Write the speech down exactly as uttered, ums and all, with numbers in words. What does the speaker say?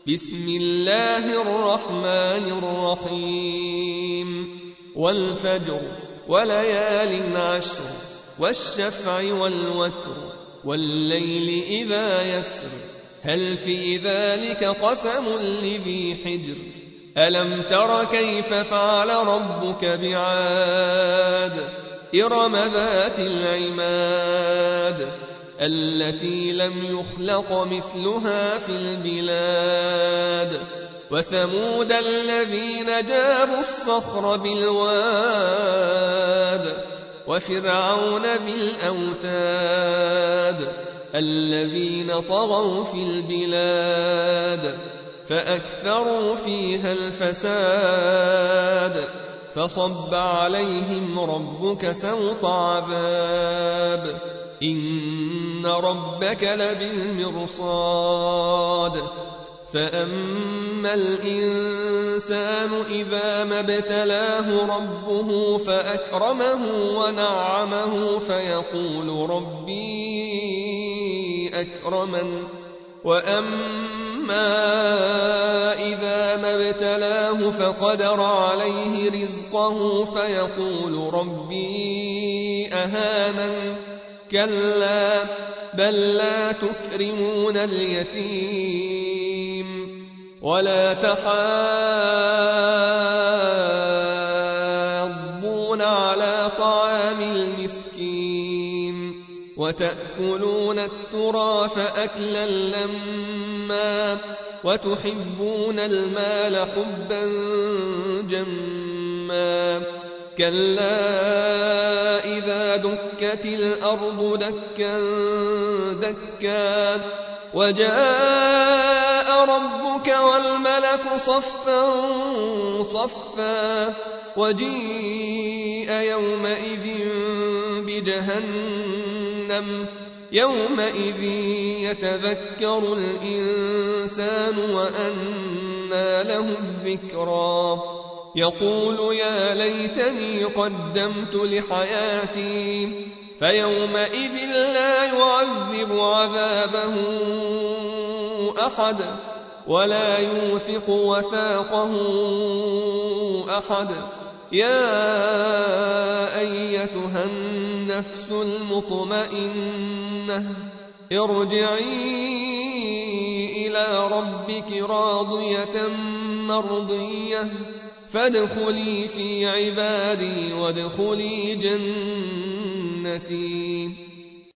بسم الله الرحمن الرحيم والفجر وليال عشر والشفع والوتر والليل إذا يسر هل في ذلك قسم لذي حجر ألم تر كيف فعل ربك بعاد إرم ذات العماد التي لم يخلق مثلها في البلاد وثمود الذين جابوا الصخر بالواد وفرعون بالأوتاد الذين طغوا في البلاد فأكثروا فيها الفساد فصب عليهم ربك سوط عذاب إن ربك لبالمرصاد فأما الإنسان إذا ما ابتلاه ربه فأكرمه ونعمه فيقول ربي أكرمن وأما إذا ما ابتلاه فقدر عليه رزقه فيقول ربي أهانن كلا بل لا تكرمون اليتيم ولا تحاضون على طعام المسكين وتأكلون التراث أكلا لما وتحبون المال حبا جما كلا إذا دكت الأرض دكا دكا وجاء ربك والملك صفا صفا وجيء يومئذ بجهنم يومئذ يتذكر الإنسان وأنى له الذكرى يقول يا ليتني قدمت لحياتي فيومئذ لا يعذب عذابه أحد ولا يوثق وثاقه أحد يا أيتها النفس المطمئنة ارجعي إلى ربك راضية مرضية فادخلي في عبادي وادخلي جنتي